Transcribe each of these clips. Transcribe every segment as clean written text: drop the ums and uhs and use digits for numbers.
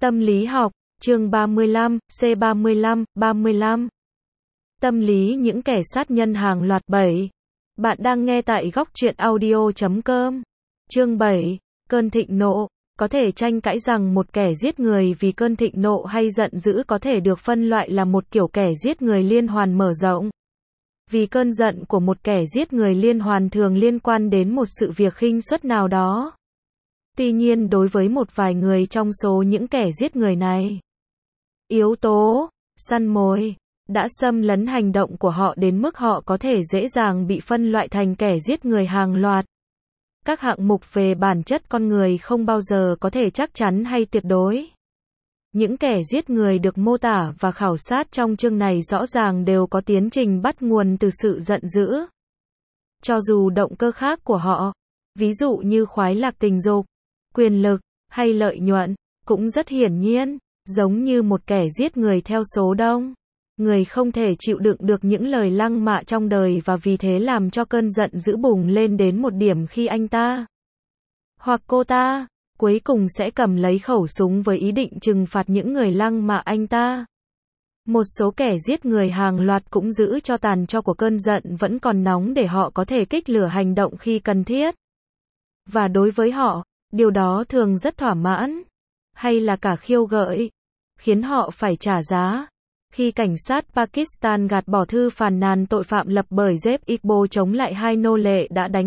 Tâm lý học, chương 35, C35, 35. Tâm lý những kẻ sát nhân hàng loạt 7. Bạn đang nghe tại góc truyện audio.com. Chương 7, cơn thịnh nộ. Có thể tranh cãi rằng một kẻ giết người vì cơn thịnh nộ hay giận dữ có thể được phân loại là một kiểu kẻ giết người liên hoàn mở rộng. Vì cơn giận của một kẻ giết người liên hoàn thường liên quan đến một sự việc khinh suất nào đó. Tuy nhiên đối với một vài người trong số những kẻ giết người này, yếu tố săn mồi đã xâm lấn hành động của họ đến mức họ có thể dễ dàng bị phân loại thành kẻ giết người hàng loạt. Các hạng mục về bản chất con người không bao giờ có thể chắc chắn hay tuyệt đối. Những kẻ giết người được mô tả và khảo sát trong chương này rõ ràng đều có tiến trình bắt nguồn từ sự giận dữ. Cho dù động cơ khác của họ, ví dụ như khoái lạc tình dục, quyền lực, hay lợi nhuận, cũng rất hiển nhiên, giống như một kẻ giết người theo số đông. Người không thể chịu đựng được những lời lăng mạ trong đời và vì thế làm cho cơn giận dữ bùng lên đến một điểm khi anh ta hoặc cô ta cuối cùng sẽ cầm lấy khẩu súng với ý định trừng phạt những người lăng mạ anh ta. Một số kẻ giết người hàng loạt cũng giữ cho tàn tro của cơn giận vẫn còn nóng để họ có thể kích lửa hành động khi cần thiết. Và đối với họ, điều đó thường rất thỏa mãn, hay là cả khiêu gợi, khiến họ phải trả giá. Khi cảnh sát Pakistan gạt bỏ thư phàn nàn tội phạm lập bởi Jeb Iqbal chống lại hai nô lệ đã đánh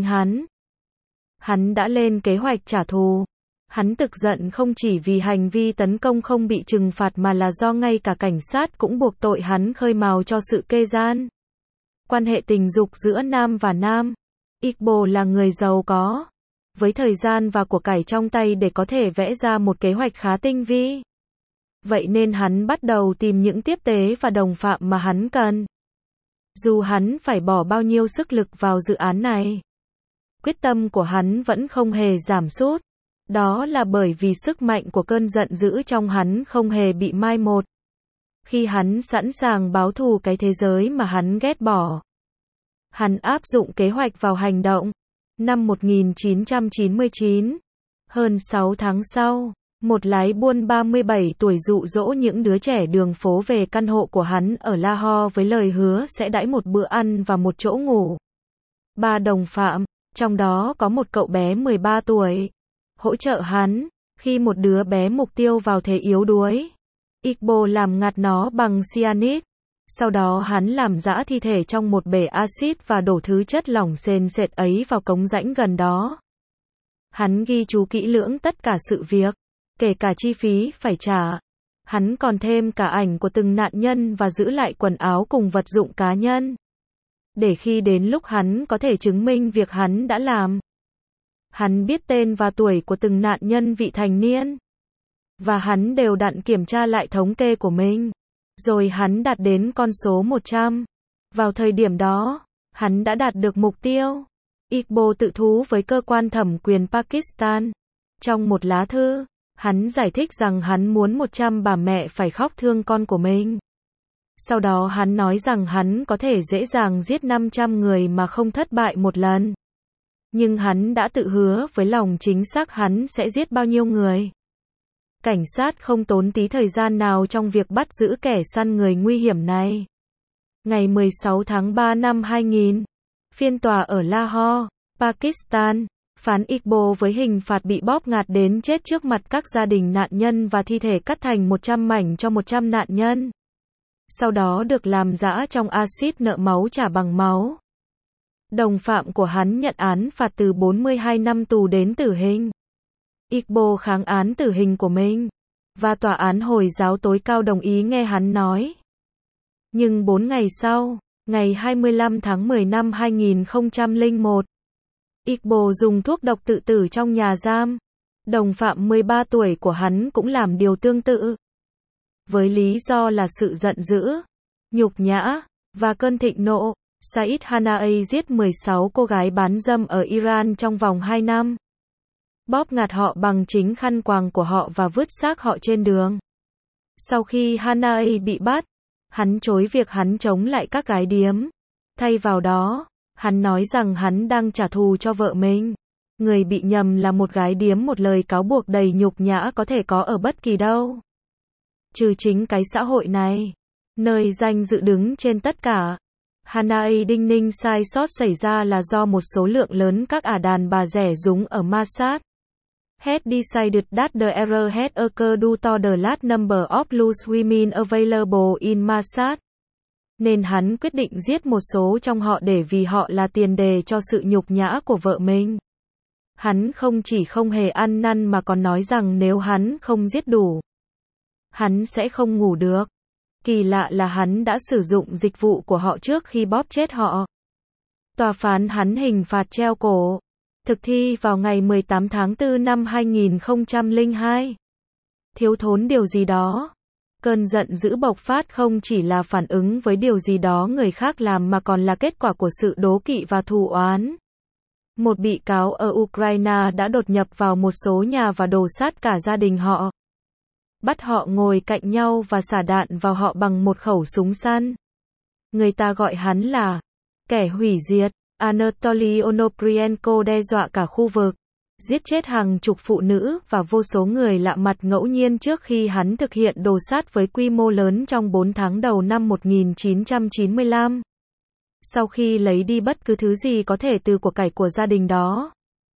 hắn đã lên kế hoạch trả thù. Hắn tức giận không chỉ vì hành vi tấn công không bị trừng phạt mà là do ngay cả cảnh sát cũng buộc tội hắn khơi mào cho sự kê gian quan hệ tình dục giữa nam và nam. Iqbal là người giàu có, với thời gian và của cải trong tay để có thể vẽ ra một kế hoạch khá tinh vi. Vậy nên hắn bắt đầu tìm những tiếp tế và đồng phạm mà hắn cần. Dù hắn phải bỏ bao nhiêu sức lực vào dự án này, quyết tâm của hắn vẫn không hề giảm sút. Đó là bởi vì sức mạnh của cơn giận dữ trong hắn không hề bị mai một. Khi hắn sẵn sàng báo thù cái thế giới mà hắn ghét bỏ, hắn áp dụng kế hoạch vào hành động. Năm 1999, hơn 6 tháng sau, một lái buôn 37 tuổi dụ dỗ những đứa trẻ đường phố về căn hộ của hắn ở Lahore với lời hứa sẽ đãi một bữa ăn và một chỗ ngủ. 3 đồng phạm, trong đó có một cậu bé 13 tuổi, hỗ trợ hắn, khi một đứa bé mục tiêu vào thế yếu đuối. Iqbal làm ngạt nó bằng cyanide. Sau đó hắn làm rã thi thể trong một bể axit và đổ thứ chất lỏng sền sệt ấy vào cống rãnh gần đó. Hắn ghi chú kỹ lưỡng tất cả sự việc, kể cả chi phí phải trả. Hắn còn thêm cả ảnh của từng nạn nhân và giữ lại quần áo cùng vật dụng cá nhân, để khi đến lúc hắn có thể chứng minh việc hắn đã làm. Hắn biết tên và tuổi của từng nạn nhân vị thành niên, và hắn đều đặn kiểm tra lại thống kê của mình. Rồi hắn đạt đến con số 100. Vào thời điểm đó, hắn đã đạt được mục tiêu. Iqbal tự thú với cơ quan thẩm quyền Pakistan. Trong một lá thư, hắn giải thích rằng hắn muốn 100 bà mẹ phải khóc thương con của mình. Sau đó hắn nói rằng hắn có thể dễ dàng giết 500 người mà không thất bại một lần. Nhưng hắn đã tự hứa với lòng chính xác hắn sẽ giết bao nhiêu người. Cảnh sát không tốn tí thời gian nào trong việc bắt giữ kẻ săn người nguy hiểm này. Ngày 16 tháng 3 năm 2000, phiên tòa ở Lahore, Pakistan, phán Iqbal với hình phạt bị bóp ngạt đến chết trước mặt các gia đình nạn nhân và thi thể cắt thành 100 mảnh cho 100 nạn nhân. Sau đó được làm rã trong axit nợ máu trả bằng máu. Đồng phạm của hắn nhận án phạt từ 42 năm tù đến tử hình. Iqbal kháng án tử hình của mình, và tòa án Hồi giáo tối cao đồng ý nghe hắn nói. Nhưng 4 ngày sau, ngày 25 tháng 10 năm 2001, Iqbal dùng thuốc độc tự tử trong nhà giam. Đồng phạm 13 tuổi của hắn cũng làm điều tương tự. Với lý do là sự giận dữ, nhục nhã, và cơn thịnh nộ, Saeed Hanaei giết 16 cô gái bán dâm ở Iran trong vòng 2 năm. Bóp ngạt họ bằng chính khăn quàng của họ và vứt xác họ trên đường. Sau khi Hanaei bị bắt, hắn chối việc hắn chống lại các gái điếm. Thay vào đó, hắn nói rằng hắn đang trả thù cho vợ mình. Người bị nhầm là một gái điếm, một lời cáo buộc đầy nhục nhã có thể có ở bất kỳ đâu. trừ chính cái xã hội này, nơi danh dự đứng trên tất cả. Hanae đinh ninh sai sót xảy ra là do một số lượng lớn các ả đàn bà rẻ rúng ở ma sát. Had decided that the error had occurred due to the large number of loose women available in Masad. Nên hắn quyết định giết một số trong họ để vì họ là tiền đề cho sự nhục nhã của vợ mình. Hắn không chỉ không hề ăn năn mà còn nói rằng nếu hắn không giết đủ, hắn sẽ không ngủ được. Kỳ lạ là hắn đã sử dụng dịch vụ của họ trước khi bóp chết họ. Tòa phán hắn hình phạt treo cổ. Thực thi vào ngày 18 tháng 4 năm 2002. Thiếu thốn điều gì đó. Cơn giận dữ bộc phát không chỉ là phản ứng với điều gì đó người khác làm mà còn là kết quả của sự đố kỵ và thù oán. Một bị cáo ở Ukraine đã đột nhập vào một số nhà và đổ sát cả gia đình họ. Bắt họ ngồi cạnh nhau và xả đạn vào họ bằng một khẩu súng săn. Người ta gọi hắn là kẻ hủy diệt. Anatoly Onoprienko đe dọa cả khu vực, giết chết hàng chục phụ nữ và vô số người lạ mặt ngẫu nhiên trước khi hắn thực hiện đồ sát với quy mô lớn trong 4 tháng đầu năm 1995. Sau khi lấy đi bất cứ thứ gì có thể từ của cải của gia đình đó,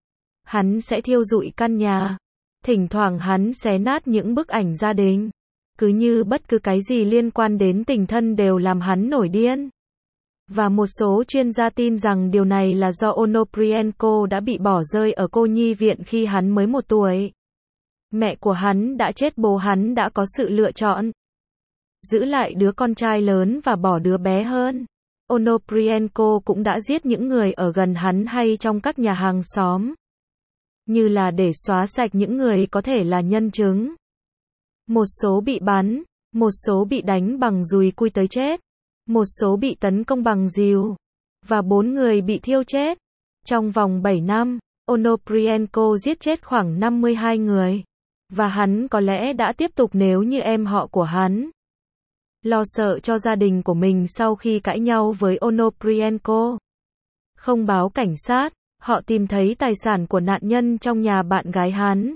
hắn sẽ thiêu rụi căn nhà. Thỉnh thoảng hắn xé nát những bức ảnh gia đình. Cứ như bất cứ cái gì liên quan đến tình thân đều làm hắn nổi điên. Và một số chuyên gia tin rằng điều này là do Onoprienko đã bị bỏ rơi ở cô nhi viện khi hắn mới 1 tuổi. Mẹ của hắn đã chết, bố hắn đã có sự lựa chọn giữ lại đứa con trai lớn và bỏ đứa bé hơn. Onoprienko cũng đã giết những người ở gần hắn hay trong các nhà hàng xóm, như là để xóa sạch những người có thể là nhân chứng. Một số bị bắn, một số bị đánh bằng dùi cui tới chết, một số bị tấn công bằng rìu, và 4 người bị thiêu chết. Trong vòng 7 năm, Onoprienko giết chết khoảng 52 người. Và hắn có lẽ đã tiếp tục nếu như em họ của hắn lo sợ cho gia đình của mình sau khi cãi nhau với Onoprienko. Không báo cảnh sát, họ tìm thấy tài sản của nạn nhân trong nhà bạn gái hắn.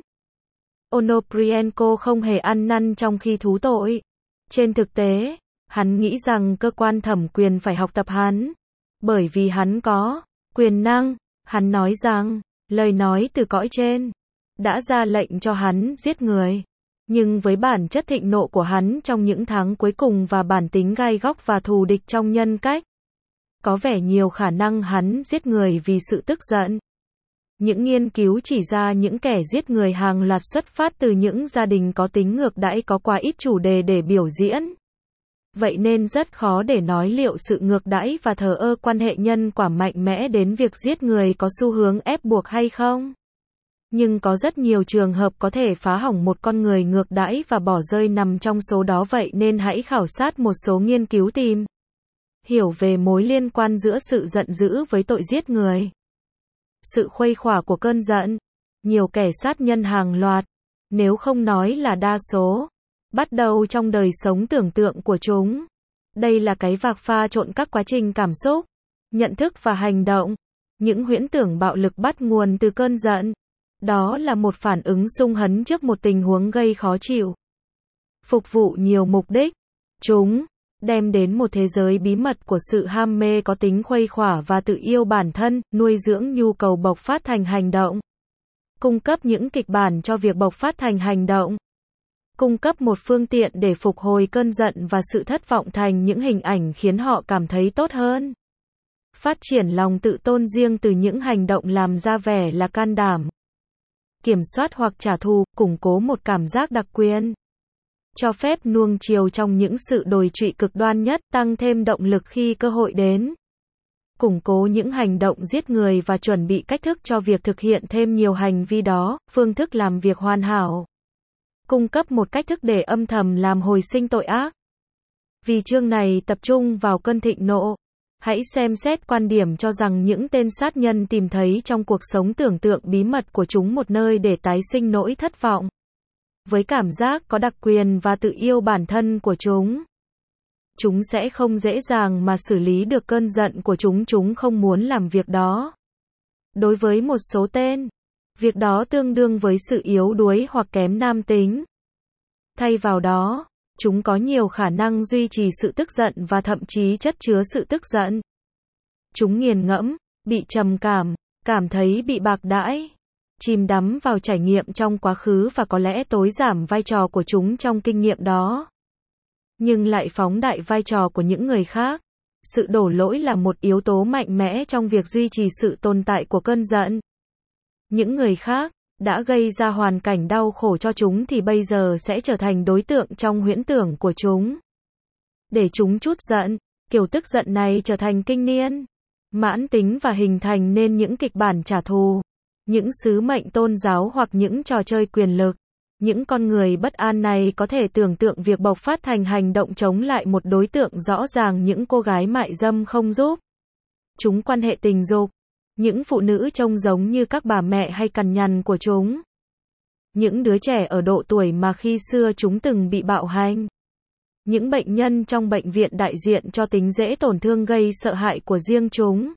Onoprienko không hề ăn năn trong khi thú tội. Trên thực tế, hắn nghĩ rằng cơ quan thẩm quyền phải học tập hắn, bởi vì hắn có quyền năng. Hắn nói rằng, lời nói từ cõi trên đã ra lệnh cho hắn giết người. Nhưng với bản chất thịnh nộ của hắn trong những tháng cuối cùng và bản tính gai góc và thù địch trong nhân cách, có vẻ nhiều khả năng hắn giết người vì sự tức giận. Những nghiên cứu chỉ ra những kẻ giết người hàng loạt xuất phát từ những gia đình có tính ngược đãi, có quá ít chủ đề để biểu diễn. Vậy nên rất khó để nói liệu sự ngược đãi và thờ ơ quan hệ nhân quả mạnh mẽ đến việc giết người có xu hướng ép buộc hay không. Nhưng có rất nhiều trường hợp có thể phá hỏng một con người ngược đãi và bỏ rơi nằm trong số đó, vậy nên hãy khảo sát một số nghiên cứu tìm hiểu về mối liên quan giữa sự giận dữ với tội giết người. Sự khuây khỏa của cơn giận. Nhiều kẻ sát nhân hàng loạt, nếu không nói là đa số, bắt đầu trong đời sống tưởng tượng của chúng. Đây là cái vạc pha trộn các quá trình cảm xúc, nhận thức và hành động. Những huyễn tưởng bạo lực bắt nguồn từ cơn giận. Đó là một phản ứng xung hấn trước một tình huống gây khó chịu. Phục vụ nhiều mục đích. Chúng đem đến một thế giới bí mật của sự ham mê có tính khuây khỏa và tự yêu bản thân, nuôi dưỡng nhu cầu bộc phát thành hành động. Cung cấp những kịch bản cho việc bộc phát thành hành động. Cung cấp một phương tiện để phục hồi cơn giận và sự thất vọng thành những hình ảnh khiến họ cảm thấy tốt hơn. Phát triển lòng tự tôn riêng từ những hành động làm ra vẻ là can đảm. Kiểm soát hoặc trả thù, củng cố một cảm giác đặc quyền. Cho phép nuông chiều trong những sự đồi trụy cực đoan nhất, tăng thêm động lực khi cơ hội đến. Củng cố những hành động giết người và chuẩn bị cách thức cho việc thực hiện thêm nhiều hành vi đó, phương thức làm việc hoàn hảo. Cung cấp một cách thức để âm thầm làm hồi sinh tội ác. Vì chương này tập trung vào cơn thịnh nộ, hãy xem xét quan điểm cho rằng những tên sát nhân tìm thấy trong cuộc sống tưởng tượng bí mật của chúng một nơi để tái sinh nỗi thất vọng. Với cảm giác có đặc quyền và tự yêu bản thân của chúng sẽ không dễ dàng mà xử lý được cơn giận của chúng không muốn làm việc đó. Đối với một số tên, việc đó tương đương với sự yếu đuối hoặc kém nam tính. Thay vào đó, Chúng có nhiều khả năng duy trì sự tức giận và thậm chí chất chứa sự tức giận. Chúng nghiền ngẫm, bị trầm cảm, cảm thấy bị bạc đãi, chìm đắm vào trải nghiệm trong quá khứ và có lẽ tối giảm vai trò của chúng trong kinh nghiệm đó. Nhưng lại phóng đại vai trò của những người khác. Sự đổ lỗi là một yếu tố mạnh mẽ trong việc duy trì sự tồn tại của cơn giận. Những người khác đã gây ra hoàn cảnh đau khổ cho chúng thì bây giờ sẽ trở thành đối tượng trong huyễn tưởng của chúng. Để chúng trút giận, kiểu tức giận này trở thành kinh niên, mãn tính và hình thành nên những kịch bản trả thù, những sứ mệnh tôn giáo hoặc những trò chơi quyền lực. Những con người bất an này có thể tưởng tượng việc bộc phát thành hành động chống lại một đối tượng rõ ràng. Những cô gái mại dâm không giúp chúng quan hệ tình dục. Những phụ nữ trông giống như các bà mẹ hay cằn nhằn của chúng. Những đứa trẻ ở độ tuổi mà khi xưa chúng từng bị bạo hành. Những bệnh nhân trong bệnh viện đại diện cho tính dễ tổn thương gây sợ hãi của riêng chúng.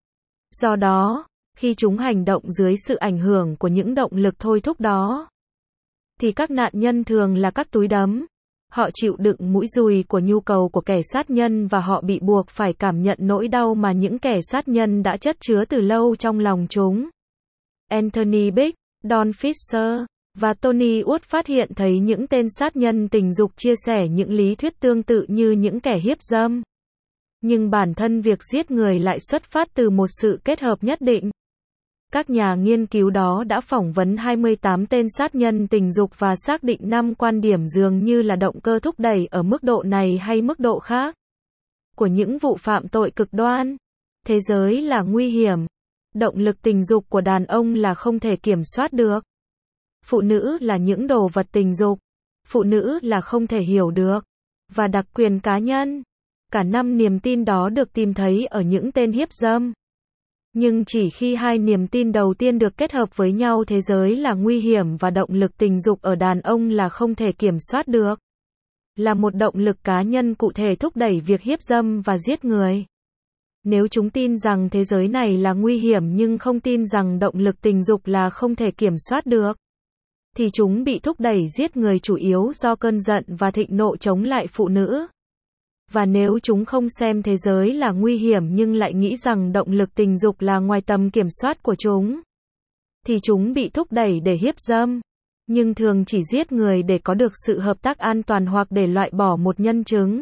Do đó, khi chúng hành động dưới sự ảnh hưởng của những động lực thôi thúc đó, thì các nạn nhân thường là các túi đấm. Họ chịu đựng mũi dùi của nhu cầu của kẻ sát nhân và họ bị buộc phải cảm nhận nỗi đau mà những kẻ sát nhân đã chất chứa từ lâu trong lòng chúng. Anthony Big, Don Fisher và Tony Wood phát hiện thấy những tên sát nhân tình dục chia sẻ những lý thuyết tương tự như những kẻ hiếp dâm. Nhưng bản thân việc giết người lại xuất phát từ một sự kết hợp nhất định. Các nhà nghiên cứu đó đã phỏng vấn 28 tên sát nhân tình dục và xác định 5 quan điểm dường như là động cơ thúc đẩy ở mức độ này hay mức độ khác của những vụ phạm tội cực đoan. Thế giới là nguy hiểm. Động lực tình dục của đàn ông là không thể kiểm soát được. Phụ nữ là những đồ vật tình dục. Phụ nữ là không thể hiểu được. Và đặc quyền cá nhân. Cả 5 niềm tin đó được tìm thấy ở những tên hiếp dâm. Nhưng chỉ khi hai niềm tin đầu tiên được kết hợp với nhau, thế giới là nguy hiểm và động lực tình dục ở đàn ông là không thể kiểm soát được. Là một động lực cá nhân cụ thể thúc đẩy việc hiếp dâm và giết người. Nếu chúng tin rằng thế giới này là nguy hiểm nhưng không tin rằng động lực tình dục là không thể kiểm soát được, thì chúng bị thúc đẩy giết người chủ yếu do cơn giận và thịnh nộ chống lại phụ nữ. Và nếu chúng không xem thế giới là nguy hiểm nhưng lại nghĩ rằng động lực tình dục là ngoài tầm kiểm soát của chúng, thì chúng bị thúc đẩy để hiếp dâm, nhưng thường chỉ giết người để có được sự hợp tác an toàn hoặc để loại bỏ một nhân chứng.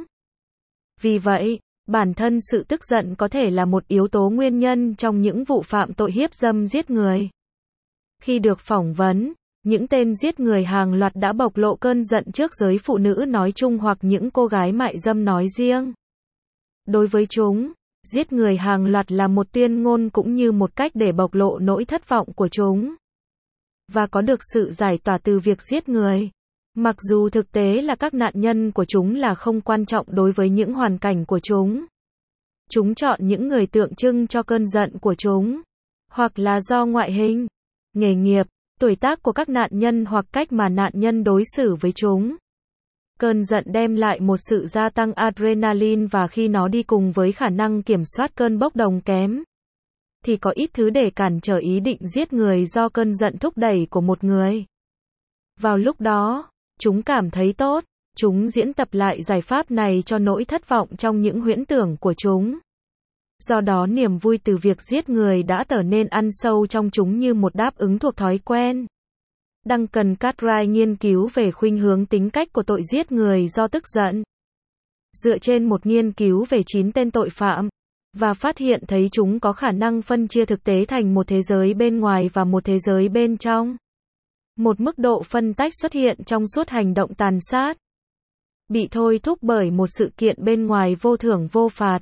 Vì vậy, bản thân sự tức giận có thể là một yếu tố nguyên nhân trong những vụ phạm tội hiếp dâm giết người. Khi được phỏng vấn, những tên giết người hàng loạt đã bộc lộ cơn giận trước giới phụ nữ nói chung hoặc những cô gái mại dâm nói riêng. Đối với chúng, giết người hàng loạt là một tuyên ngôn cũng như một cách để bộc lộ nỗi thất vọng của chúng. Và có được sự giải tỏa từ việc giết người. Mặc dù thực tế là các nạn nhân của chúng là không quan trọng đối với những hoàn cảnh của chúng. Chúng chọn những người tượng trưng cho cơn giận của chúng. Hoặc là do ngoại hình, nghề nghiệp, tuổi tác của các nạn nhân hoặc cách mà nạn nhân đối xử với chúng. Cơn giận đem lại một sự gia tăng adrenaline và khi nó đi cùng với khả năng kiểm soát cơn bốc đồng kém, thì có ít thứ để cản trở ý định giết người do cơn giận thúc đẩy của một người. Vào lúc đó, chúng cảm thấy tốt, chúng diễn tập lại giải pháp này cho nỗi thất vọng trong những huyễn tưởng của chúng. Do đó niềm vui từ việc giết người đã trở nên ăn sâu trong chúng như một đáp ứng thuộc thói quen. Duncan Cartwright nghiên cứu về khuynh hướng tính cách của tội giết người do tức giận. Dựa trên một nghiên cứu về 9 tên tội phạm, và phát hiện thấy chúng có khả năng phân chia thực tế thành một thế giới bên ngoài và một thế giới bên trong. Một mức độ phân tách xuất hiện trong suốt hành động tàn sát. Bị thôi thúc bởi một sự kiện bên ngoài vô thưởng vô phạt.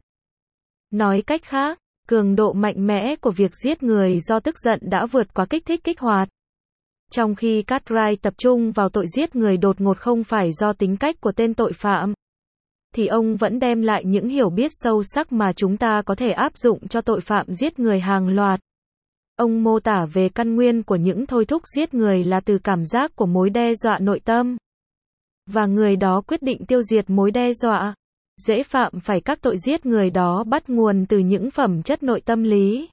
Nói cách khác, cường độ mạnh mẽ của việc giết người do tức giận đã vượt quá kích thích kích hoạt. Trong khi Cartwright tập trung vào tội giết người đột ngột không phải do tính cách của tên tội phạm, thì ông vẫn đem lại những hiểu biết sâu sắc mà chúng ta có thể áp dụng cho tội phạm giết người hàng loạt. Ông mô tả về căn nguyên của những thôi thúc giết người là từ cảm giác của mối đe dọa nội tâm. Và người đó quyết định tiêu diệt mối đe dọa. Dễ phạm phải các tội giết người đó bắt nguồn từ những phẩm chất nội tâm lý.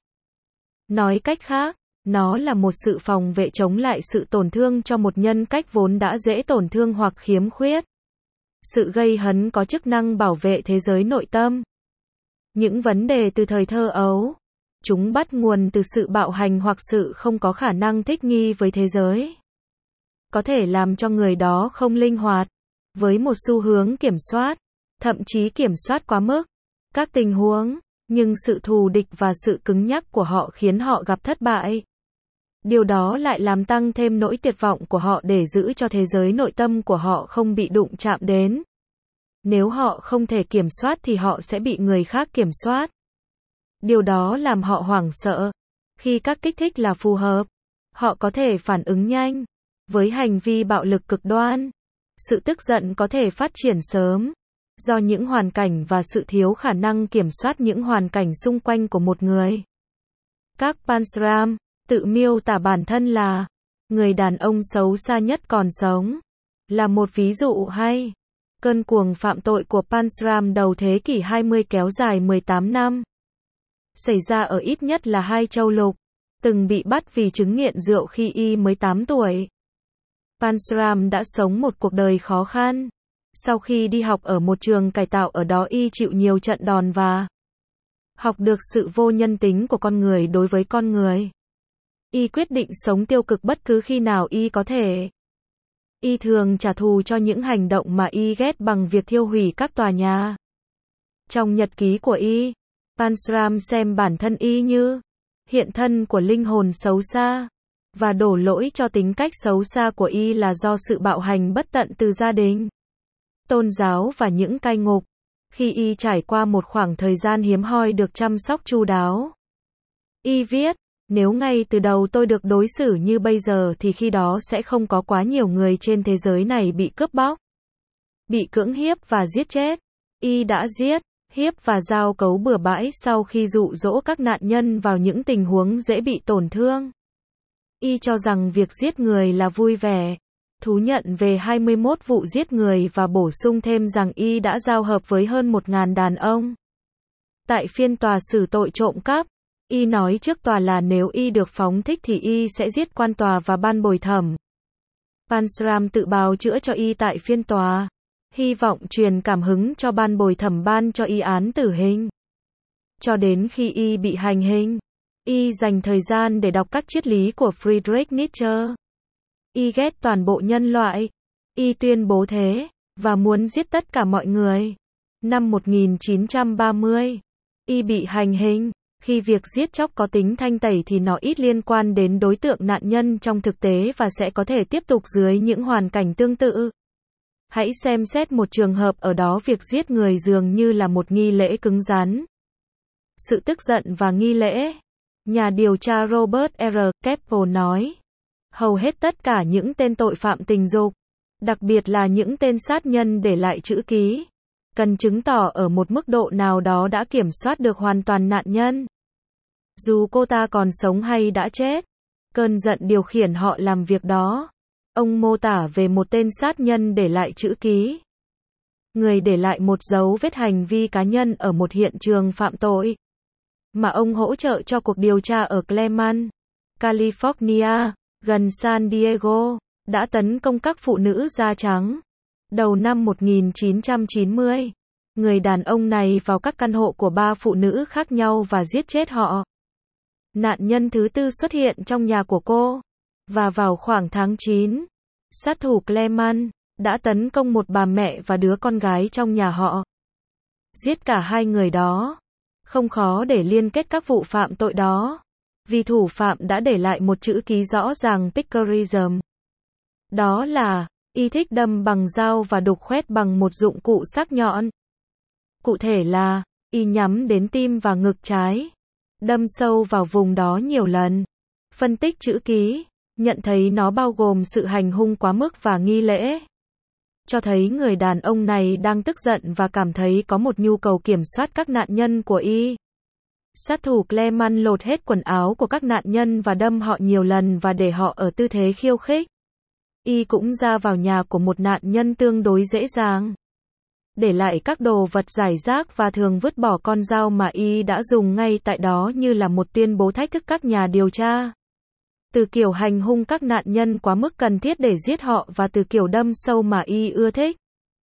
Nói cách khác, nó là một sự phòng vệ chống lại sự tổn thương cho một nhân cách vốn đã dễ tổn thương hoặc khiếm khuyết. Sự gây hấn có chức năng bảo vệ thế giới nội tâm. Những vấn đề từ thời thơ ấu. Chúng bắt nguồn từ sự bạo hành hoặc sự không có khả năng thích nghi với thế giới. Có thể làm cho người đó không linh hoạt, với một xu hướng kiểm soát, thậm chí kiểm soát quá mức các tình huống, nhưng sự thù địch và sự cứng nhắc của họ khiến họ gặp thất bại. Điều đó lại làm tăng thêm nỗi tuyệt vọng của họ để giữ cho thế giới nội tâm của họ không bị đụng chạm đến. Nếu họ không thể kiểm soát thì họ sẽ bị người khác kiểm soát. Điều đó làm họ hoảng sợ. Khi các kích thích là phù hợp, họ có thể phản ứng nhanh với hành vi bạo lực cực đoan. Sự tức giận có thể phát triển sớm do những hoàn cảnh và sự thiếu khả năng kiểm soát những hoàn cảnh xung quanh của một người. Các Pansram tự miêu tả bản thân là người đàn ông xấu xa nhất còn sống, là một ví dụ hay. Cơn cuồng phạm tội của Pansram đầu thế kỷ 20 kéo dài 18 năm. Xảy ra ở ít nhất là 2 châu lục, từng bị bắt vì chứng nghiện rượu khi y mới 8 tuổi. Pansram đã sống một cuộc đời khó khăn. Sau khi đi học ở một trường cải tạo ở đó y chịu nhiều trận đòn và học được sự vô nhân tính của con người đối với con người. Y quyết định sống tiêu cực bất cứ khi nào y có thể. Y thường trả thù cho những hành động mà y ghét bằng việc thiêu hủy các tòa nhà. Trong nhật ký của y, Pansram xem bản thân y như hiện thân của linh hồn xấu xa, và đổ lỗi cho tính cách xấu xa của y là do sự bạo hành bất tận từ gia đình, tôn giáo và những cai ngục. Khi y trải qua một khoảng thời gian hiếm hoi được chăm sóc chu đáo, y viết, nếu ngay từ đầu tôi được đối xử như bây giờ thì khi đó sẽ không có quá nhiều người trên thế giới này bị cướp bóc, bị cưỡng hiếp và giết chết. Y đã giết, hiếp và giao cấu bừa bãi sau khi dụ dỗ các nạn nhân vào những tình huống dễ bị tổn thương. Y cho rằng việc giết người là vui vẻ. Thú nhận về 21 vụ giết người và bổ sung thêm rằng y đã giao hợp với hơn 1.000 đàn ông. Tại phiên tòa xử tội trộm cắp, y nói trước tòa là nếu y được phóng thích thì y sẽ giết quan tòa và ban bồi thẩm. Pansram tự bào chữa cho y tại phiên tòa, hy vọng truyền cảm hứng cho ban bồi thẩm ban cho y án tử hình. Cho đến khi y bị hành hình, y dành thời gian để đọc các triết lý của Friedrich Nietzsche. Y ghét toàn bộ nhân loại. Y tuyên bố thế, và muốn giết tất cả mọi người. Năm 1930, y bị hành hình. Khi việc giết chóc có tính thanh tẩy thì nó ít liên quan đến đối tượng nạn nhân trong thực tế và sẽ có thể tiếp tục dưới những hoàn cảnh tương tự. Hãy xem xét một trường hợp ở đó việc giết người dường như là một nghi lễ cứng rắn. Sự tức giận và nghi lễ. Nhà điều tra Robert R. Keppel nói, hầu hết tất cả những tên tội phạm tình dục, đặc biệt là những tên sát nhân để lại chữ ký, cần chứng tỏ ở một mức độ nào đó đã kiểm soát được hoàn toàn nạn nhân. Dù cô ta còn sống hay đã chết, cơn giận điều khiển họ làm việc đó. Ông mô tả về một tên sát nhân để lại chữ ký. Người để lại một dấu vết hành vi cá nhân ở một hiện trường phạm tội, mà ông hỗ trợ cho cuộc điều tra ở Cleveland, California, gần San Diego, đã tấn công các phụ nữ da trắng. Đầu năm 1990, người đàn ông này vào các căn hộ của 3 phụ nữ khác nhau và giết chết họ. Nạn nhân thứ tư xuất hiện trong nhà của cô. Và vào khoảng tháng 9, sát thủ Cleveland đã tấn công một bà mẹ và đứa con gái trong nhà họ. Giết cả hai người đó. Không khó để liên kết các vụ phạm tội đó, vì thủ phạm đã để lại một chữ ký rõ ràng Pickerism. Đó là, y thích đâm bằng dao và đục khoét bằng một dụng cụ sắc nhọn. Cụ thể là, y nhắm đến tim và ngực trái, đâm sâu vào vùng đó nhiều lần. Phân tích chữ ký, nhận thấy nó bao gồm sự hành hung quá mức và nghi lễ. Cho thấy người đàn ông này đang tức giận và cảm thấy có một nhu cầu kiểm soát các nạn nhân của y. Sát thủ Cleveland lột hết quần áo của các nạn nhân và đâm họ nhiều lần và để họ ở tư thế khiêu khích. Y cũng ra vào nhà của một nạn nhân tương đối dễ dàng, để lại các đồ vật rải rác và thường vứt bỏ con dao mà y đã dùng ngay tại đó như là một tuyên bố thách thức các nhà điều tra. Từ kiểu hành hung các nạn nhân quá mức cần thiết để giết họ và từ kiểu đâm sâu mà y ưa thích.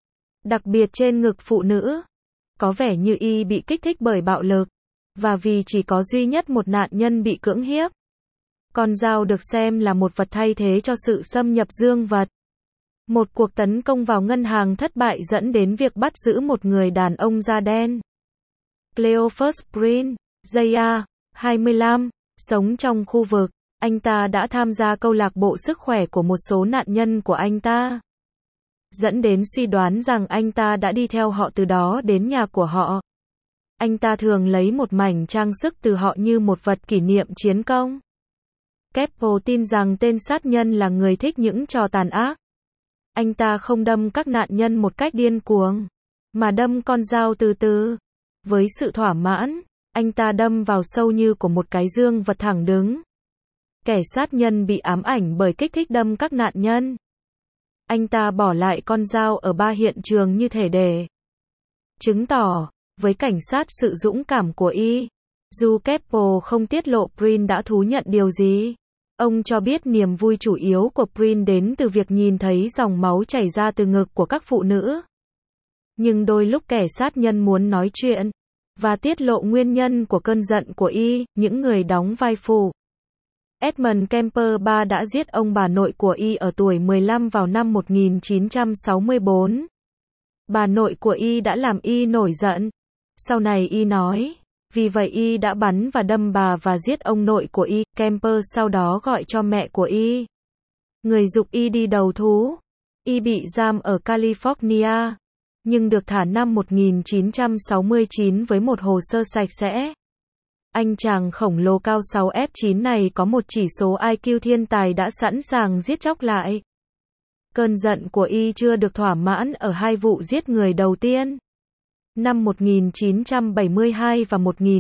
đặc biệt trên ngực phụ nữ. Có vẻ như y bị kích thích bởi bạo lực, và vì chỉ có duy nhất một nạn nhân bị cưỡng hiếp. Con dao được xem là một vật thay thế cho sự xâm nhập dương vật. Một cuộc tấn công vào ngân hàng thất bại dẫn đến việc bắt giữ một người đàn ông da đen. Cleophas Brin, Jr., 25, sống trong khu vực. Anh ta đã tham gia câu lạc bộ sức khỏe của một số nạn nhân của anh ta, dẫn đến suy đoán rằng anh ta đã đi theo họ từ đó đến nhà của họ. Anh ta thường lấy một mảnh trang sức từ họ như một vật kỷ niệm chiến công. Keppel tin rằng tên sát nhân là người thích những trò tàn ác. Anh ta không đâm các nạn nhân một cách điên cuồng, mà đâm con dao từ từ. Với sự thỏa mãn, anh ta đâm vào sâu như của một cái dương vật thẳng đứng. Kẻ sát nhân bị ám ảnh bởi kích thích đâm các nạn nhân. Anh ta bỏ lại con dao ở ba hiện trường như thể để chứng tỏ với cảnh sát sự dũng cảm của y. Dù Keppel không tiết lộ Brin đã thú nhận điều gì, ông cho biết niềm vui chủ yếu của Brin đến từ việc nhìn thấy dòng máu chảy ra từ ngực của các phụ nữ. Nhưng đôi lúc kẻ sát nhân muốn nói chuyện và tiết lộ nguyên nhân của cơn giận của y. Những người đóng vai phụ. Edmund Kemper III đã giết ông bà nội của y ở tuổi 15 vào năm 1964. Bà nội của y đã làm y nổi giận. Sau này y nói, vì vậy y đã bắn và đâm bà và giết ông nội của y. Kemper sau đó gọi cho mẹ của y, người giục y đi đầu thú. Y bị giam ở California, nhưng được thả năm 1969 với một hồ sơ sạch sẽ. Anh chàng khổng lồ cao 6'9" này có một chỉ số IQ thiên tài đã sẵn sàng giết chóc lại. Cơn giận của y chưa được thỏa mãn ở hai vụ giết người đầu tiên, năm 1972 và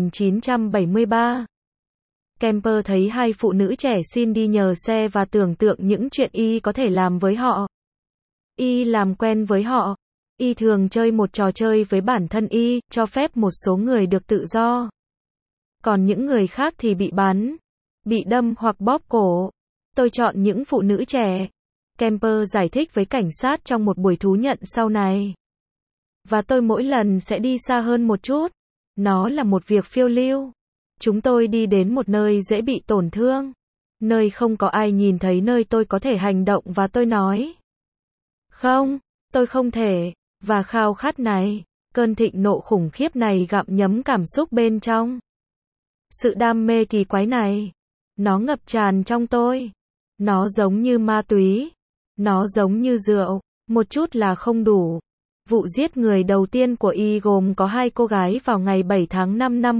1973. Kemper thấy hai phụ nữ trẻ xin đi nhờ xe và tưởng tượng những chuyện y có thể làm với họ. Y làm quen với họ. Y thường chơi một trò chơi với bản thân y, cho phép một số người được tự do. Còn những người khác thì bị bắn, bị đâm hoặc bóp cổ. Tôi chọn những phụ nữ trẻ. Kemper giải thích với cảnh sát trong một buổi thú nhận sau này. Và tôi mỗi lần sẽ đi xa hơn một chút. Nó là một việc phiêu lưu. Chúng tôi đi đến một nơi dễ bị tổn thương, nơi không có ai nhìn thấy, nơi tôi có thể hành động, và tôi nói, không, tôi không thể. Và khao khát này, cơn thịnh nộ khủng khiếp này gặm nhấm cảm xúc bên trong. Sự đam mê kỳ quái này, nó ngập tràn trong tôi. Nó giống như ma túy. Nó giống như rượu. Một chút là không đủ. Vụ giết người đầu tiên của y gồm có hai cô gái vào ngày 7 tháng 5 năm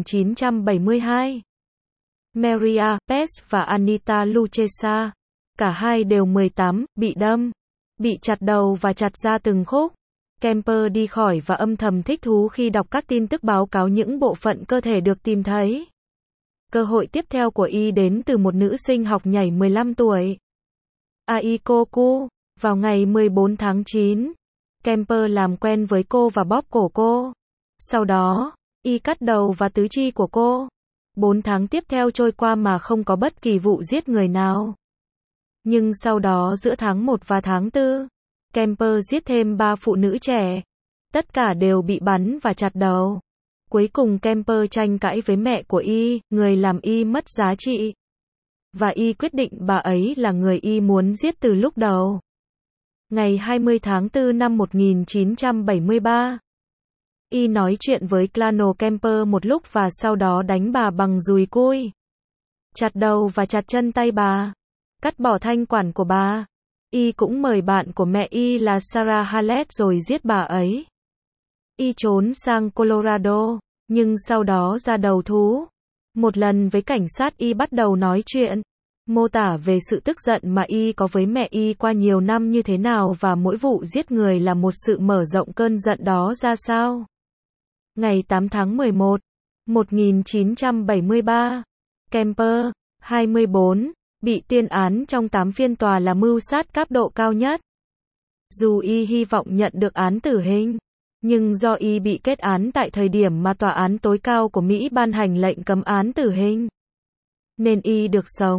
1972. Maria Pes và Anita Luchesa. Cả hai đều 18, bị đâm, bị chặt đầu và chặt ra từng khúc. Kemper đi khỏi và âm thầm thích thú khi đọc các tin tức báo cáo những bộ phận cơ thể được tìm thấy. Cơ hội tiếp theo của y đến từ một nữ sinh học nhảy 15 tuổi. Aiko Ku. Vào ngày 14 tháng 9, Kemper làm quen với cô và bóp cổ cô. Sau đó, y cắt đầu và tứ chi của cô. 4 tháng tiếp theo trôi qua mà không có bất kỳ vụ giết người nào. Nhưng sau đó giữa tháng 1 và tháng 4, Kemper giết thêm 3 phụ nữ trẻ. Tất cả đều bị bắn và chặt đầu. Cuối cùng Kemper tranh cãi với mẹ của y, người làm y mất giá trị. Và y quyết định bà ấy là người y muốn giết từ lúc đầu. Ngày 20 tháng 4 năm 1973, y nói chuyện với Clano Kemper một lúc và sau đó đánh bà bằng dùi cui, chặt đầu và chặt chân tay bà, cắt bỏ thanh quản của bà. Y cũng mời bạn của mẹ y là Sarah Hallett rồi giết bà ấy. Y trốn sang Colorado, nhưng sau đó ra đầu thú. Một lần với cảnh sát y bắt đầu nói chuyện, mô tả về sự tức giận mà y có với mẹ y qua nhiều năm như thế nào và mỗi vụ giết người là một sự mở rộng cơn giận đó ra sao. Ngày 8 tháng 11, 1973, Kemper, 24, bị tuyên án trong 8 phiên tòa là mưu sát cấp độ cao nhất. Dù y hy vọng nhận được án tử hình, nhưng do y bị kết án tại thời điểm mà tòa án tối cao của Mỹ ban hành lệnh cấm án tử hình, nên y được sống.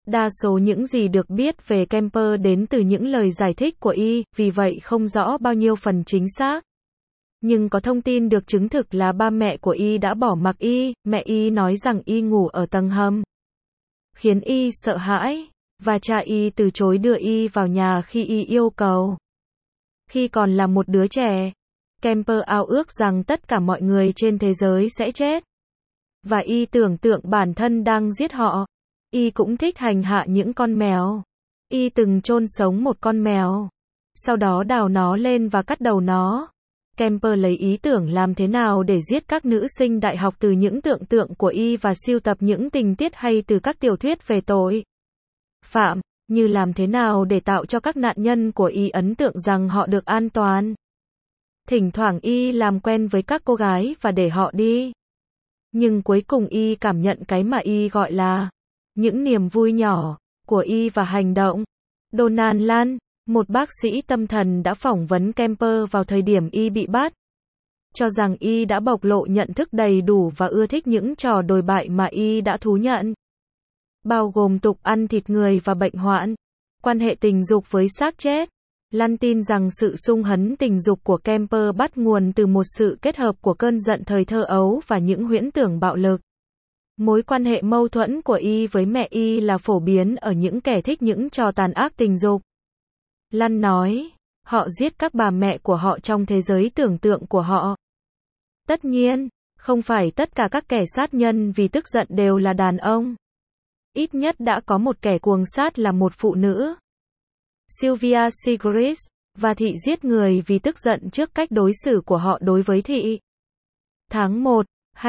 Đa số những gì được biết về Kemper đến từ những lời giải thích của y, vì vậy không rõ bao nhiêu phần chính xác. Nhưng có thông tin được chứng thực là ba mẹ của y đã bỏ mặc y, mẹ y nói rằng y ngủ ở tầng hầm, khiến y sợ hãi, và cha y từ chối đưa y vào nhà khi y yêu cầu. Khi còn là một đứa trẻ, Kemper ao ước rằng tất cả mọi người trên thế giới sẽ chết. Và y tưởng tượng bản thân đang giết họ. Y cũng thích hành hạ những con mèo. Y từng chôn sống một con mèo, sau đó đào nó lên và cắt đầu nó. Kemper lấy ý tưởng làm thế nào để giết các nữ sinh đại học từ những tưởng tượng của y và sưu tập những tình tiết hay từ các tiểu thuyết về tội phạm, như làm thế nào để tạo cho các nạn nhân của y ấn tượng rằng họ được an toàn. Thỉnh thoảng y làm quen với các cô gái và để họ đi. Nhưng cuối cùng y cảm nhận cái mà y gọi là những niềm vui nhỏ của y và hành động. Donald Lan, một bác sĩ tâm thần đã phỏng vấn Kemper vào thời điểm y bị bắt, cho rằng y đã bộc lộ nhận thức đầy đủ và ưa thích những trò đồi bại mà y đã thú nhận, bao gồm tục ăn thịt người và bệnh hoạn, quan hệ tình dục với xác chết. Lan tin rằng sự xung hấn tình dục của Kemper bắt nguồn từ một sự kết hợp của cơn giận thời thơ ấu và những huyễn tưởng bạo lực. Mối quan hệ mâu thuẫn của y với mẹ y là phổ biến ở những kẻ thích những trò tàn ác tình dục. Lan nói, họ giết các bà mẹ của họ trong thế giới tưởng tượng của họ. Tất nhiên, không phải tất cả các kẻ sát nhân vì tức giận đều là đàn ông. Ít nhất đã có một kẻ cuồng sát là một phụ nữ, Sylvia Sigris, và thị giết người vì tức giận trước cách đối xử của họ đối với thị. Tháng 1,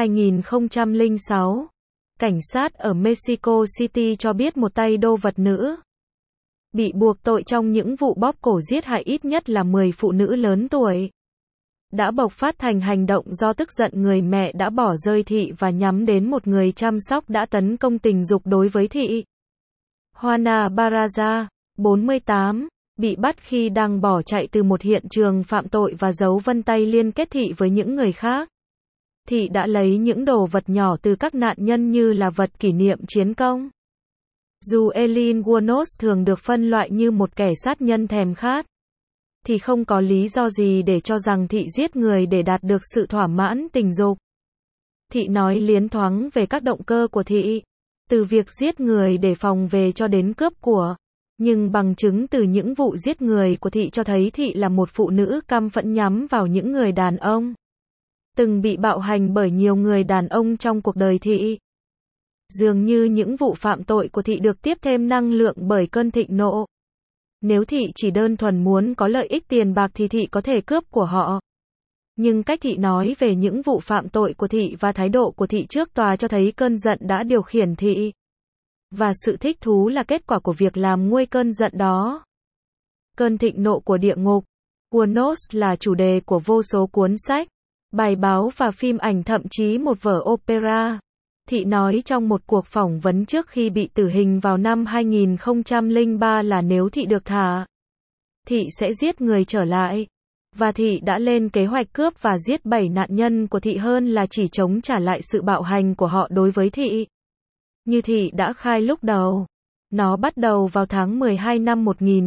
2006, cảnh sát ở Mexico City cho biết một tay đô vật nữ bị buộc tội trong những vụ bóp cổ giết hại ít nhất là 10 phụ nữ lớn tuổi, đã bộc phát thành hành động do tức giận người mẹ đã bỏ rơi thị và nhắm đến một người chăm sóc đã tấn công tình dục đối với thị. Juana Barraza, 48, bị bắt khi đang bỏ chạy từ một hiện trường phạm tội và giấu vân tay liên kết thị với những người khác. Thị đã lấy những đồ vật nhỏ từ các nạn nhân như là vật kỷ niệm chiến công. Dù Eileen Wuornos thường được phân loại như một kẻ sát nhân thèm khát, thì không có lý do gì để cho rằng thị giết người để đạt được sự thỏa mãn tình dục. Thị nói liến thoáng về các động cơ của thị, từ việc giết người để phòng về cho đến cướp của. Nhưng bằng chứng từ những vụ giết người của thị cho thấy thị là một phụ nữ căm phẫn nhắm vào những người đàn ông, từng bị bạo hành bởi nhiều người đàn ông trong cuộc đời thị. Dường như những vụ phạm tội của thị được tiếp thêm năng lượng bởi cơn thịnh nộ. Nếu thị chỉ đơn thuần muốn có lợi ích tiền bạc thì thị có thể cướp của họ. Nhưng cách thị nói về những vụ phạm tội của thị và thái độ của thị trước tòa cho thấy cơn giận đã điều khiển thị. Và sự thích thú là kết quả của việc làm nguôi cơn giận đó. Cơn thịnh nộ của địa ngục. Wuornos là chủ đề của vô số cuốn sách, bài báo và phim ảnh, thậm chí một vở opera. Thị nói trong một cuộc phỏng vấn trước khi bị tử hình vào năm 2003 là nếu thị được thả, thị sẽ giết người trở lại. Và thị đã lên kế hoạch cướp và giết 7 nạn nhân của thị hơn là chỉ chống trả lại sự bạo hành của họ đối với thị. Như thị đã khai lúc đầu, nó bắt đầu vào tháng 12 năm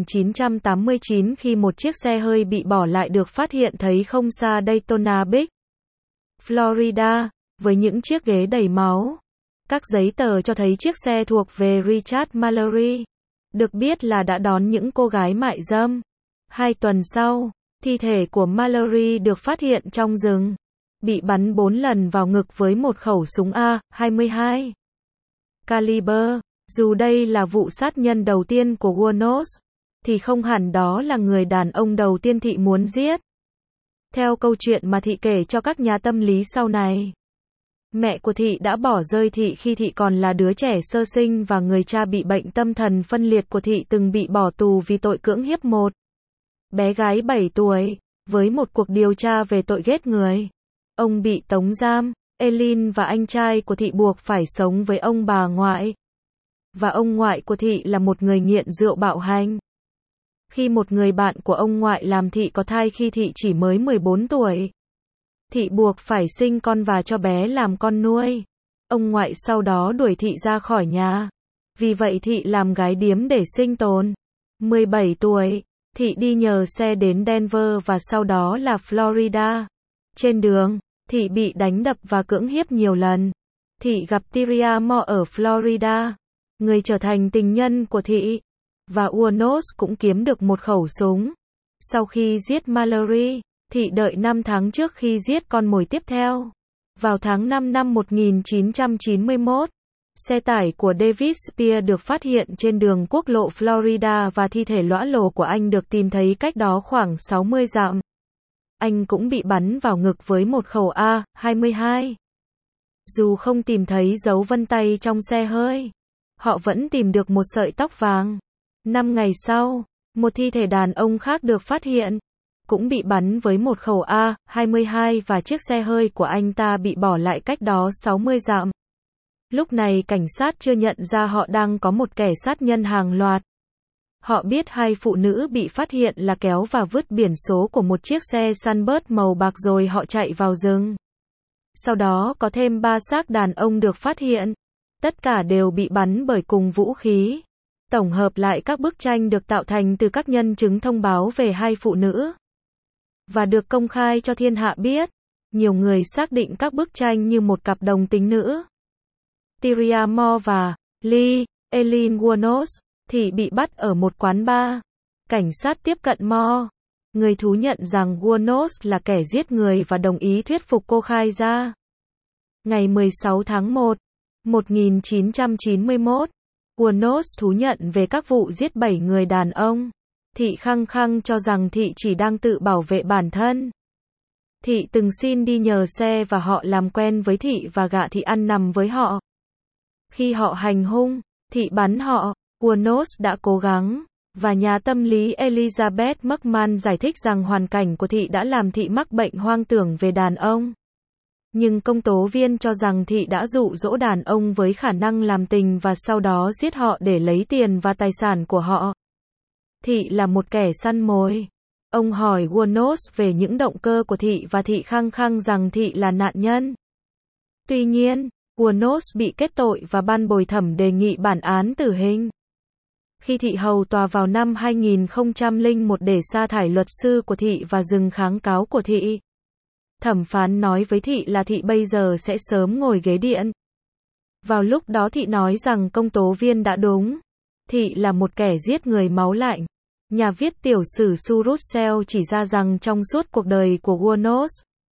1989 khi một chiếc xe hơi bị bỏ lại được phát hiện thấy không xa Daytona Beach, Florida, với những chiếc ghế đầy máu. Các giấy tờ cho thấy chiếc xe thuộc về Richard Mallory, được biết là đã đón những cô gái mại dâm. 2 tuần sau, thi thể của Mallory được phát hiện trong rừng, bị bắn 4 lần vào ngực với một khẩu súng A22 caliber. Dù đây là vụ sát nhân đầu tiên của Wuornos, thì không hẳn đó là người đàn ông đầu tiên thị muốn giết. Theo câu chuyện mà thị kể cho các nhà tâm lý sau này, mẹ của thị đã bỏ rơi thị khi thị còn là đứa trẻ sơ sinh và người cha bị bệnh tâm thần phân liệt của thị từng bị bỏ tù vì tội cưỡng hiếp một bé gái 7 tuổi, với một cuộc điều tra về tội ghét người. Ông bị tống giam, Eileen và anh trai của thị buộc phải sống với ông bà ngoại. Và ông ngoại của thị là một người nghiện rượu bạo hành. Khi một người bạn của ông ngoại làm thị có thai khi thị chỉ mới 14 tuổi, thị buộc phải sinh con và cho bé làm con nuôi. Ông ngoại sau đó đuổi thị ra khỏi nhà. Vì vậy thị làm gái điếm để sinh tồn. 17 tuổi, thị đi nhờ xe đến Denver và sau đó là Florida. Trên đường, thị bị đánh đập và cưỡng hiếp nhiều lần. Thị gặp Tyria Moore ở Florida, người trở thành tình nhân của thị. Và Wuornos cũng kiếm được một khẩu súng. Sau khi giết Mallory, thị đợi 5 tháng trước khi giết con mồi tiếp theo. Vào tháng 5 năm 1991, xe tải của David Spears được phát hiện trên đường quốc lộ Florida và thi thể lõa lồ của anh được tìm thấy cách đó khoảng 60 dặm. Anh cũng bị bắn vào ngực với một khẩu A-22. Dù không tìm thấy dấu vân tay trong xe hơi, họ vẫn tìm được một sợi tóc vàng. 5 ngày sau, một thi thể đàn ông khác được phát hiện, cũng bị bắn với một khẩu A-22 và chiếc xe hơi của anh ta bị bỏ lại cách đó 60 dặm. Lúc này cảnh sát chưa nhận ra họ đang có một kẻ sát nhân hàng loạt. Họ biết hai phụ nữ bị phát hiện là kéo và vứt biển số của một chiếc xe Sunbird màu bạc rồi họ chạy vào rừng. Sau đó có thêm 3 xác đàn ông được phát hiện. Tất cả đều bị bắn bởi cùng vũ khí. Tổng hợp lại các bức tranh được tạo thành từ các nhân chứng thông báo về hai phụ nữ và được công khai cho thiên hạ biết. Nhiều người xác định các bức tranh như một cặp đồng tính nữ. Tyria Moore và Lee Eileen Wuornos thì bị bắt ở một quán bar. Cảnh sát tiếp cận Moore. Người thú nhận rằng Wuornos là kẻ giết người và đồng ý thuyết phục cô khai ra. Ngày 16 tháng 1, 1991, Wuornos thú nhận về các vụ giết 7 người đàn ông. Thị khăng khăng cho rằng thị chỉ đang tự bảo vệ bản thân. Thị từng xin đi nhờ xe và họ làm quen với thị và gạ thị ăn nằm với họ. Khi họ hành hung, thị bắn họ. Wuornos đã cố gắng, và nhà tâm lý Elizabeth McMahon giải thích rằng hoàn cảnh của thị đã làm thị mắc bệnh hoang tưởng về đàn ông. Nhưng công tố viên cho rằng thị đã dụ dỗ đàn ông với khả năng làm tình và sau đó giết họ để lấy tiền và tài sản của họ. Thị là một kẻ săn mồi. Ông hỏi Wuornos về những động cơ của thị và thị khăng khăng rằng thị là nạn nhân. Tuy nhiên, Wuornos bị kết tội và ban bồi thẩm đề nghị bản án tử hình. Khi thị hầu tòa vào năm 2001 để sa thải luật sư của thị và dừng kháng cáo của thị, thẩm phán nói với thị là thị bây giờ sẽ sớm ngồi ghế điện. Vào lúc đó thị nói rằng công tố viên đã đúng. Thị là một kẻ giết người máu lạnh. Nhà viết tiểu sử Sue Russell chỉ ra rằng trong suốt cuộc đời của Wuornos,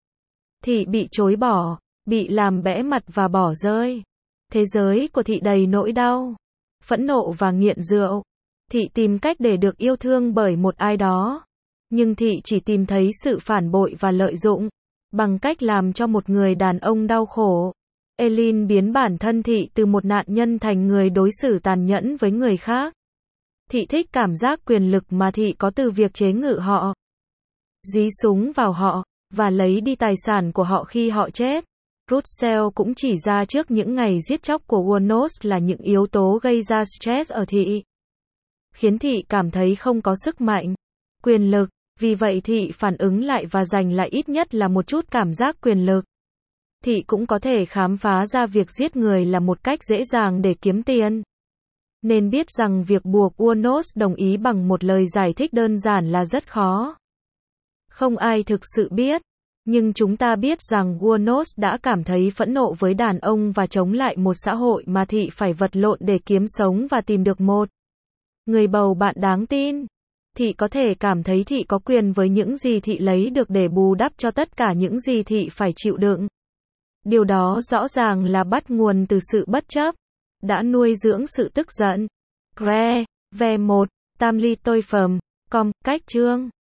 thị bị chối bỏ, bị làm bẽ mặt và bỏ rơi. Thế giới của thị đầy nỗi đau, phẫn nộ và nghiện rượu. Thị tìm cách để được yêu thương bởi một ai đó. Nhưng thị chỉ tìm thấy sự phản bội và lợi dụng, bằng cách làm cho một người đàn ông đau khổ. Eileen biến bản thân thị từ một nạn nhân thành người đối xử tàn nhẫn với người khác. Thị thích cảm giác quyền lực mà thị có từ việc chế ngự họ, dí súng vào họ, và lấy đi tài sản của họ khi họ chết. Russell cũng chỉ ra trước những ngày giết chóc của Wuornos là những yếu tố gây ra stress ở thị, khiến thị cảm thấy không có sức mạnh, quyền lực, vì vậy thị phản ứng lại và giành lại ít nhất là một chút cảm giác quyền lực. Thị cũng có thể khám phá ra việc giết người là một cách dễ dàng để kiếm tiền. Nên biết rằng việc buộc Wuornos đồng ý bằng một lời giải thích đơn giản là rất khó. Không ai thực sự biết. Nhưng chúng ta biết rằng Wuornos đã cảm thấy phẫn nộ với đàn ông và chống lại một xã hội mà thị phải vật lộn để kiếm sống và tìm được một người bầu bạn đáng tin. Thị có thể cảm thấy thị có quyền với những gì thị lấy được để bù đắp cho tất cả những gì thị phải chịu đựng. Điều đó rõ ràng là bắt nguồn từ sự bất chấp, đã nuôi dưỡng sự tức giận. Gre, ve 1, Tam Ly Tôi Phẩm, Com, Cách chương.